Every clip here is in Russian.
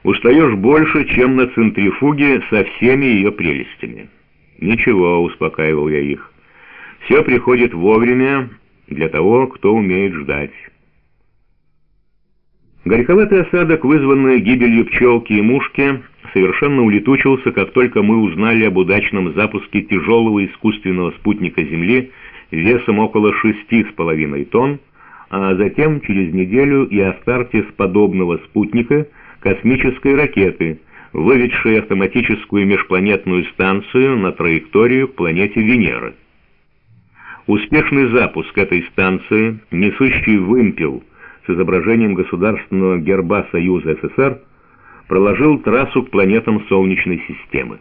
устаешь больше, чем на центрифуге со всеми ее прелестями. Ничего, успокаивал я их. Все приходит вовремя для того, кто умеет ждать. Горьковатый осадок, вызванный гибелью пчелки и мушки, совершенно улетучился, как только мы узнали об удачном запуске тяжелого искусственного спутника Земли весом около 6,5 тонн, а затем через неделю и о старте с подобного спутника космической ракеты, выведшей автоматическую межпланетную станцию на траекторию к планете Венера. Успешный запуск этой станции, несущий вымпел с изображением государственного герба Союза СССР, проложил трассу к планетам Солнечной системы.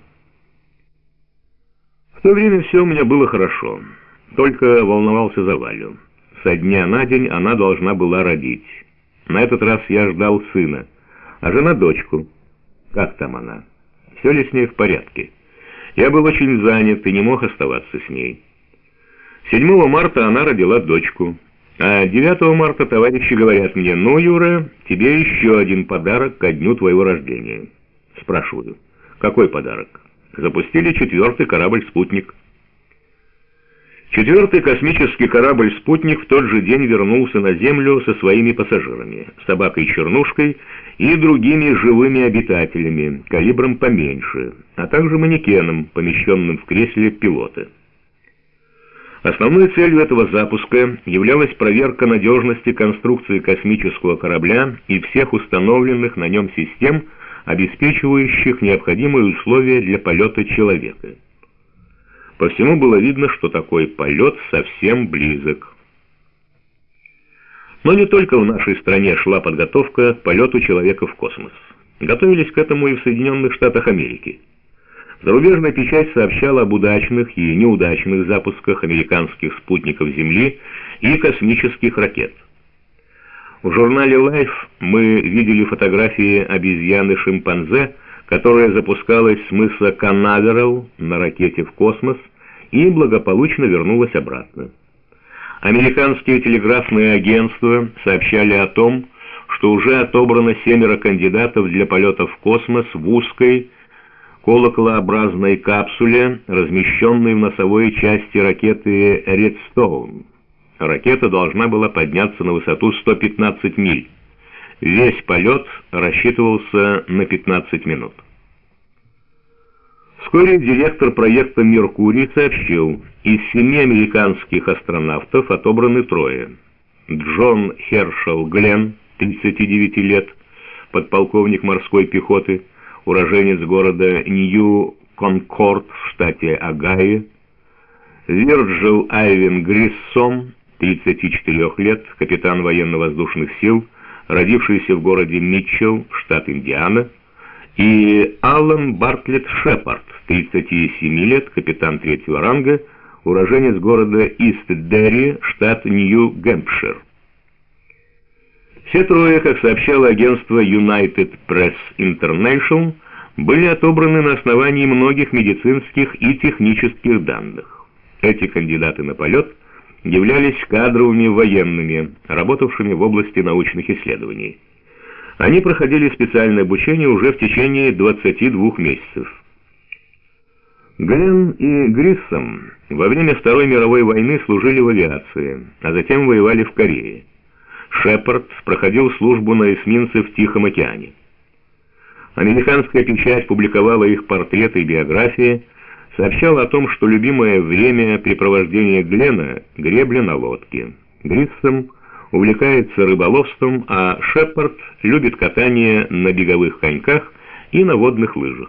В то время все у меня было хорошо, только волновался за Валю. Со дня на день она должна была родить. На этот раз я ждал сына, а жена дочку. Как там она? Все ли с ней в порядке? Я был очень занят и не мог оставаться с ней. 7 марта она родила дочку, а 9 марта товарищи говорят мне: «Ну, Юра, тебе еще один подарок ко дню твоего рождения». Спрашиваю: «Какой подарок?» Запустили 4-й корабль-спутник. 4-й космический корабль-спутник в тот же день вернулся на Землю со своими пассажирами, собакой-чернушкой и другими живыми обитателями, калибром поменьше, а также манекеном, помещенным в кресле пилота. Основной целью этого запуска являлась проверка надежности конструкции космического корабля и всех установленных на нем систем, обеспечивающих необходимые условия для полета человека. По всему было видно, что такой полет совсем близок. Но не только в нашей стране шла подготовка к полету человека в космос. Готовились к этому и в Соединенных Штатах Америки. Зарубежная печать сообщала об удачных и неудачных запусках американских спутников Земли и космических ракет. В журнале Life мы видели фотографии обезьяны-шимпанзе, которая запускалась с мыса Канаверал на ракете в космос и благополучно вернулась обратно. Американские телеграфные агентства сообщали о том, что уже отобрано 7 кандидатов для полета в космос в узкой, колоколообразной капсуле, размещенной в носовой части ракеты «Редстоун». Ракета должна была подняться на высоту 115 миль. Весь полет рассчитывался на 15 минут. Вскоре директор проекта «Меркурий» сообщил: из 7 американских астронавтов отобраны 3. Джон Хершел Гленн, 39 лет, подполковник морской пехоты, уроженец города Нью-Конкорд в штате Огайо; Вирджил Айвен Гриссом, 34 лет, капитан военно-воздушных сил, родившийся в городе Митчелл, штат Индиана; и Аллан Бартлетт Шепард, 37 лет, капитан 3-го ранга, уроженец города Ист-Дерри, штат Нью-Гэмпшир. Все 3, как сообщало агентство United Press International, были отобраны на основании многих медицинских и технических данных. Эти кандидаты на полет являлись кадровыми военными, работавшими в области научных исследований. Они проходили специальное обучение уже в течение 22 месяцев. Гленн и Гриссом во время Второй мировой войны служили в авиации, а затем воевали в Корее. Шепард проходил службу на эсминце в Тихом океане. Американская печать публиковала их портреты и биографии, сообщала о том, что любимое времяпрепровождение Гленна — гребля на лодке. Гриссом увлекается рыболовством, а Шепард любит катание на беговых коньках и на водных лыжах.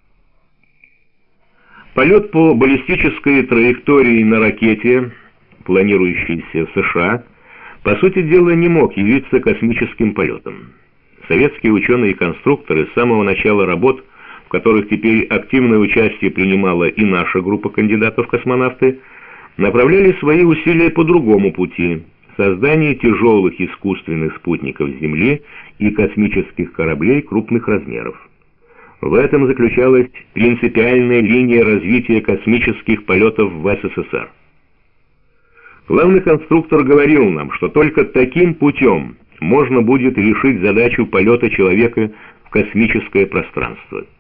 Полет по баллистической траектории на ракете, планирующейся в США, по сути дела не мог явиться космическим полетом. Советские ученые и конструкторы с самого начала работ, в которых теперь активное участие принимала и наша группа кандидатов в космонавты, направляли свои усилия по другому пути — создание тяжелых искусственных спутников Земли и космических кораблей крупных размеров. В этом заключалась принципиальная линия развития космических полетов в СССР. Главный конструктор говорил нам, что только таким путем можно будет решить задачу полета человека в космическое пространство.